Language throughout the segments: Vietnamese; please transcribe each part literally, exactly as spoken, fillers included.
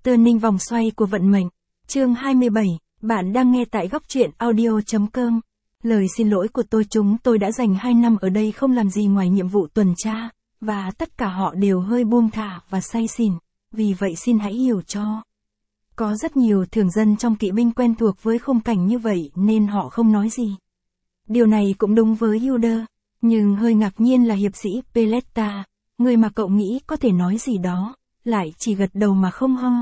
Turning vòng xoay của vận mệnh. Chương hai mươi bảy, bạn đang nghe tại góc truyện audio chấm com. Lời xin lỗi của tôi chúng tôi đã dành hai năm ở đây không làm gì ngoài nhiệm vụ tuần tra, và tất cả họ đều hơi buông thả và say xỉn, vì vậy xin hãy hiểu cho. Có rất nhiều thường dân trong kỵ binh quen thuộc với khung cảnh như vậy nên họ không nói gì. Điều này cũng đúng với Yuder, nhưng hơi ngạc nhiên là hiệp sĩ Peletta, người mà cậu nghĩ có thể nói gì đó, lại chỉ gật đầu mà không ho.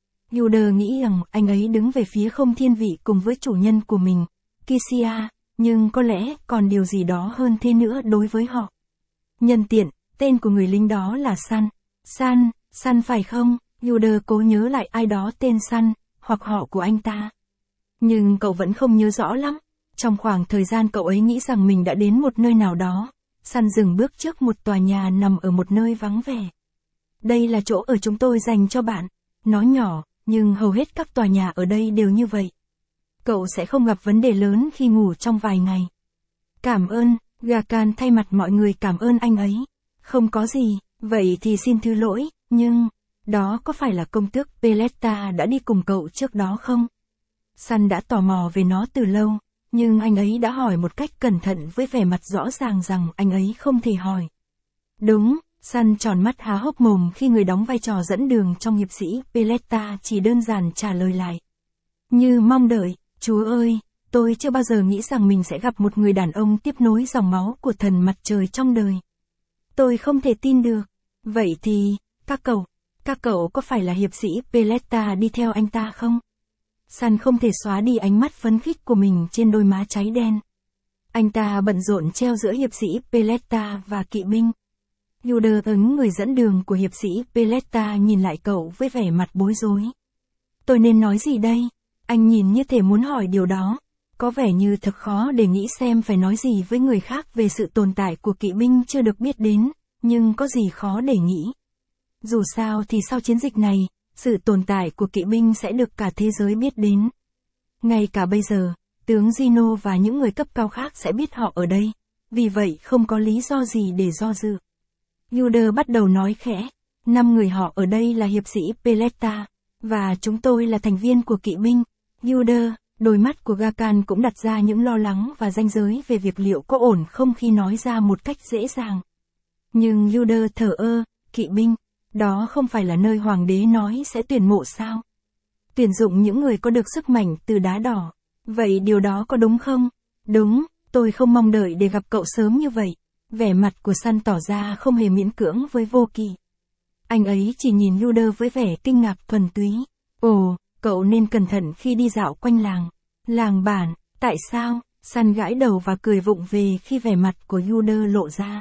Yuder nghĩ rằng anh ấy đứng về phía không thiên vị cùng với chủ nhân của mình, Kisia, nhưng có lẽ còn điều gì đó hơn thế nữa đối với họ. Nhân tiện, tên của người lính đó là San. San, San phải không? Yuder cố nhớ lại ai đó tên San, hoặc họ của anh ta. Nhưng cậu vẫn không nhớ rõ lắm. Trong khoảng thời gian cậu ấy nghĩ rằng mình đã đến một nơi nào đó, San dừng bước trước một tòa nhà nằm ở một nơi vắng vẻ. Đây là chỗ ở chúng tôi dành cho bạn. Nó nhỏ, nhưng hầu hết các tòa nhà ở đây đều như vậy. Cậu sẽ không gặp vấn đề lớn khi ngủ trong vài ngày. Cảm ơn, Gakan thay mặt mọi người cảm ơn anh ấy. Không có gì, vậy thì xin thứ lỗi, nhưng... Đó có phải là công tước Peletta đã đi cùng cậu trước đó không? San đã tò mò về nó từ lâu, nhưng anh ấy đã hỏi một cách cẩn thận với vẻ mặt rõ ràng rằng anh ấy không thể hỏi. Đúng, San tròn mắt há hốc mồm khi người đóng vai trò dẫn đường trong hiệp sĩ Peletta chỉ đơn giản trả lời lại. Như mong đợi, Chúa ơi, tôi chưa bao giờ nghĩ rằng mình sẽ gặp một người đàn ông tiếp nối dòng máu của thần mặt trời trong đời. Tôi không thể tin được. Vậy thì, các cậu... Các cậu có phải là hiệp sĩ Peletta đi theo anh ta không? San không thể xóa đi ánh mắt phấn khích của mình trên đôi má cháy đen. Anh ta bận rộn treo giữa hiệp sĩ Peletta và kỵ binh. Yuder ứng người dẫn đường của hiệp sĩ Peletta nhìn lại cậu với vẻ mặt bối rối. Tôi nên nói gì đây? Anh nhìn như thể muốn hỏi điều đó. Có vẻ như thật khó để nghĩ xem phải nói gì với người khác về sự tồn tại của kỵ binh chưa được biết đến, nhưng có gì khó để nghĩ. Dù sao thì sau chiến dịch này, sự tồn tại của kỵ binh sẽ được cả thế giới biết đến. Ngay cả bây giờ, tướng Gino và những người cấp cao khác sẽ biết họ ở đây, vì vậy không có lý do gì để do dự. Yuder bắt đầu nói khẽ, năm người họ ở đây là hiệp sĩ Peletta, và chúng tôi là thành viên của kỵ binh. Yuder, đôi mắt của Gakan cũng đặt ra những lo lắng và ranh giới về việc liệu có ổn không khi nói ra một cách dễ dàng. Nhưng Yuder thờ ơ, kỵ binh. Đó không phải là nơi hoàng đế nói sẽ tuyển mộ sao? Tuyển dụng những người có được sức mạnh từ đá đỏ. Vậy điều đó có đúng không? Đúng, tôi không mong đợi để gặp cậu sớm như vậy. Vẻ mặt của San tỏ ra không hề miễn cưỡng với vô kỵ. Anh ấy chỉ nhìn Yuder với vẻ kinh ngạc thuần túy. Ồ, cậu nên cẩn thận khi đi dạo quanh làng. Làng bản, tại sao? San gãi đầu và cười vụng về khi vẻ mặt của Yuder lộ ra.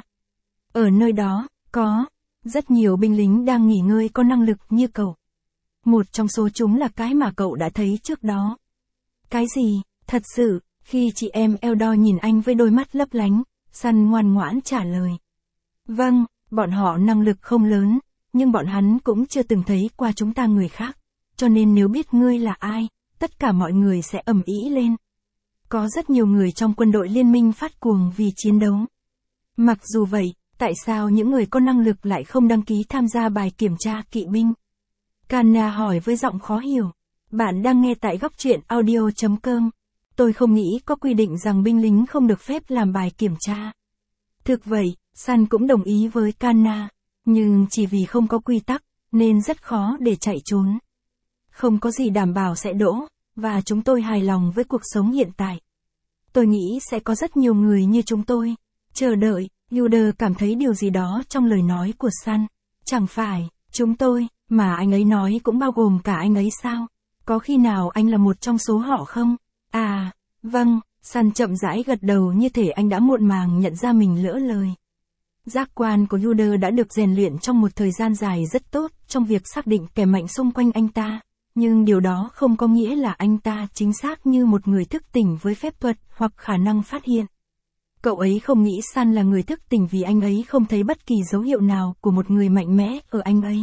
Ở nơi đó, có... Rất nhiều binh lính đang nghỉ ngơi có năng lực như cậu. Một trong số chúng là cái mà cậu đã thấy trước đó. Cái gì? Thật sự, khi chị em Eldor nhìn anh với đôi mắt lấp lánh, San ngoan ngoãn trả lời. Vâng, bọn họ năng lực không lớn, nhưng bọn hắn cũng chưa từng thấy qua chúng ta người khác. Cho nên nếu biết ngươi là ai, tất cả mọi người sẽ ầm ĩ lên. Có rất nhiều người trong quân đội liên minh phát cuồng vì chiến đấu. Mặc dù vậy, tại sao những người có năng lực lại không đăng ký tham gia bài kiểm tra kỵ binh? Kanna hỏi với giọng khó hiểu. Bạn đang nghe tại góc truyện audio chấm com. Tôi không nghĩ có quy định rằng binh lính không được phép làm bài kiểm tra. Thực vậy, San cũng đồng ý với Kanna. Nhưng chỉ vì không có quy tắc, nên rất khó để chạy trốn. Không có gì đảm bảo sẽ đỗ, và chúng tôi hài lòng với cuộc sống hiện tại. Tôi nghĩ sẽ có rất nhiều người như chúng tôi. Chờ đợi. Yuder cảm thấy điều gì đó trong lời nói của San. Chẳng phải, chúng tôi, mà anh ấy nói cũng bao gồm cả anh ấy sao? Có khi nào anh là một trong số họ không? À, vâng, San chậm rãi gật đầu như thể anh đã muộn màng nhận ra mình lỡ lời. Giác quan của Yuder đã được rèn luyện trong một thời gian dài rất tốt trong việc xác định kẻ mạnh xung quanh anh ta, nhưng điều đó không có nghĩa là anh ta chính xác như một người thức tỉnh với phép thuật hoặc khả năng phát hiện. Cậu ấy không nghĩ San là người thức tỉnh vì anh ấy không thấy bất kỳ dấu hiệu nào của một người mạnh mẽ ở anh ấy.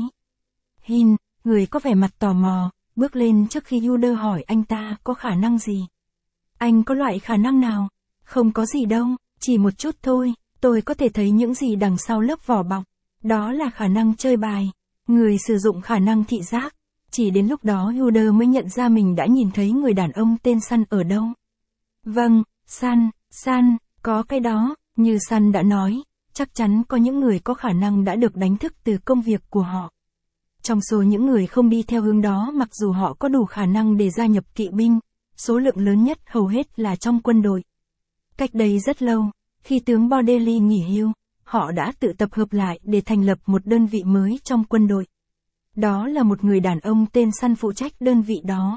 Hin, người có vẻ mặt tò mò, bước lên trước khi Yuder hỏi anh ta có khả năng gì. Anh có loại khả năng nào? Không có gì đâu, chỉ một chút thôi, tôi có thể thấy những gì đằng sau lớp vỏ bọc. Đó là khả năng chơi bài. Người sử dụng khả năng thị giác. Chỉ đến lúc đó Yuda mới nhận ra mình đã nhìn thấy người đàn ông tên Sun ở đâu. Vâng, Sun, Sun, có cái đó, như Sun đã nói, chắc chắn có những người có khả năng đã được đánh thức từ công việc của họ. Trong số những người không đi theo hướng đó mặc dù họ có đủ khả năng để gia nhập kỵ binh, số lượng lớn nhất hầu hết là trong quân đội. Cách đây rất lâu, khi tướng Bordelli nghỉ hưu, họ đã tự tập hợp lại để thành lập một đơn vị mới trong quân đội. Đó là một người đàn ông tên Sun phụ trách đơn vị đó.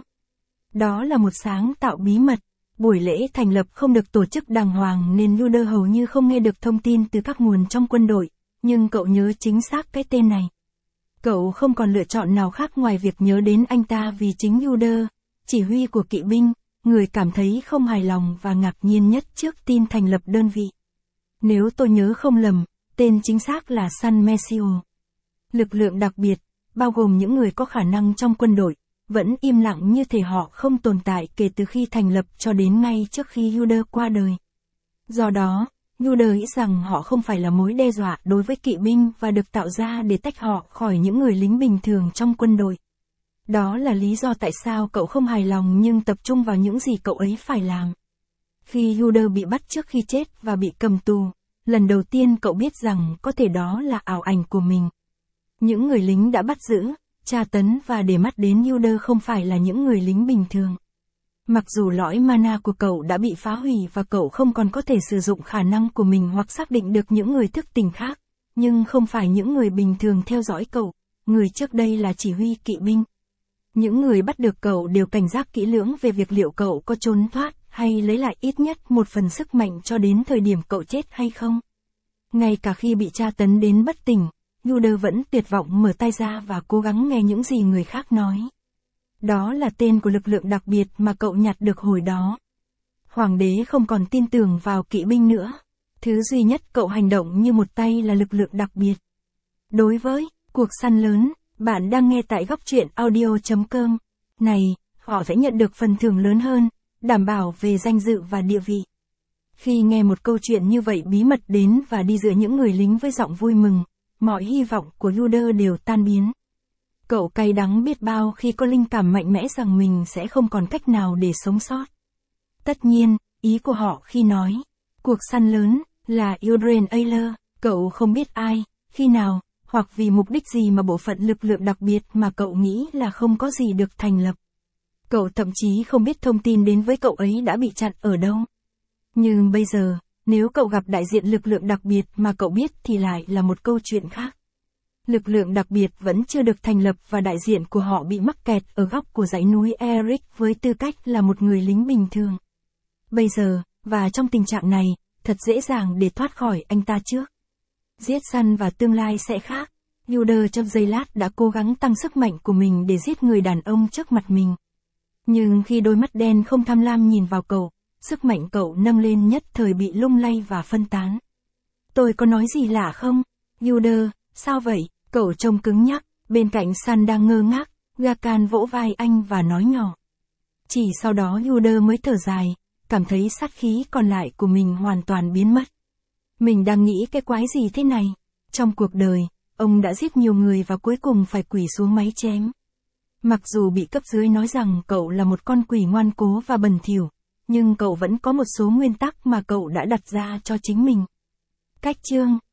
Đó là một sáng tạo bí mật. Buổi lễ thành lập không được tổ chức đàng hoàng nên Yuda hầu như không nghe được thông tin từ các nguồn trong quân đội, nhưng cậu nhớ chính xác cái tên này. Cậu không còn lựa chọn nào khác ngoài việc nhớ đến anh ta vì chính Yuda, chỉ huy của kỵ binh, người cảm thấy không hài lòng và ngạc nhiên nhất trước tin thành lập đơn vị. Nếu tôi nhớ không lầm, tên chính xác là Sun Messiu. Lực lượng đặc biệt, bao gồm những người có khả năng trong quân đội, vẫn im lặng như thể họ không tồn tại kể từ khi thành lập cho đến ngay trước khi Yuda qua đời. Do đó, Yuda nghĩ rằng họ không phải là mối đe dọa đối với kỵ binh và được tạo ra để tách họ khỏi những người lính bình thường trong quân đội. Đó là lý do tại sao cậu không hài lòng nhưng tập trung vào những gì cậu ấy phải làm. Khi Yuda bị bắt trước khi chết và bị cầm tù, lần đầu tiên cậu biết rằng có thể đó là ảo ảnh của mình. Những người lính đã bắt giữ, tra tấn và để mắt đến Yuda không phải là những người lính bình thường. Mặc dù lõi mana của cậu đã bị phá hủy và cậu không còn có thể sử dụng khả năng của mình hoặc xác định được những người thức tỉnh khác, nhưng không phải những người bình thường theo dõi cậu, người trước đây là chỉ huy kỵ binh. Những người bắt được cậu đều cảnh giác kỹ lưỡng về việc liệu cậu có trốn thoát hay lấy lại ít nhất một phần sức mạnh cho đến thời điểm cậu chết hay không. Ngay cả khi bị tra tấn đến bất tỉnh, Yuda vẫn tuyệt vọng mở tay ra và cố gắng nghe những gì người khác nói. Đó là tên của lực lượng đặc biệt mà cậu nhặt được hồi đó. Hoàng đế không còn tin tưởng vào kỵ binh nữa. Thứ duy nhất cậu hành động như một tay là lực lượng đặc biệt. Đối với cuộc săn lớn, bạn đang nghe tại góc truyện audio chấm com. Này, họ sẽ nhận được phần thưởng lớn hơn, đảm bảo về danh dự và địa vị. Khi nghe một câu chuyện như vậy bí mật đến và đi giữa những người lính với giọng vui mừng, mọi hy vọng của Yuda đều tan biến. Cậu cay đắng biết bao khi có linh cảm mạnh mẽ rằng mình sẽ không còn cách nào để sống sót. Tất nhiên, ý của họ khi nói, cuộc săn lớn, là Adrian Ayler, cậu không biết ai, khi nào, hoặc vì mục đích gì mà bộ phận lực lượng đặc biệt mà cậu nghĩ là không có gì được thành lập. Cậu thậm chí không biết thông tin đến với cậu ấy đã bị chặn ở đâu. Nhưng bây giờ, nếu cậu gặp đại diện lực lượng đặc biệt mà cậu biết thì lại là một câu chuyện khác. Lực lượng đặc biệt vẫn chưa được thành lập và đại diện của họ bị mắc kẹt ở góc của dãy núi Eric với tư cách là một người lính bình thường. Bây giờ, và trong tình trạng này, thật dễ dàng để thoát khỏi anh ta trước. Giết săn và tương lai sẽ khác. Yuda trong giây lát đã cố gắng tăng sức mạnh của mình để giết người đàn ông trước mặt mình. Nhưng khi đôi mắt đen không tham lam nhìn vào cậu, sức mạnh cậu nâng lên nhất thời bị lung lay và phân tán. Tôi có nói gì lạ không? Yuda, sao vậy? Cậu trông cứng nhắc, bên cạnh Sun đang ngơ ngác, Gakan vỗ vai anh và nói nhỏ. Chỉ sau đó Yuda mới thở dài, cảm thấy sát khí còn lại của mình hoàn toàn biến mất. Mình đang nghĩ cái quái gì thế này? Trong cuộc đời, ông đã giết nhiều người và cuối cùng phải quỳ xuống máy chém. Mặc dù bị cấp dưới nói rằng cậu là một con quỷ ngoan cố và bẩn thỉu, nhưng cậu vẫn có một số nguyên tắc mà cậu đã đặt ra cho chính mình. Cách chương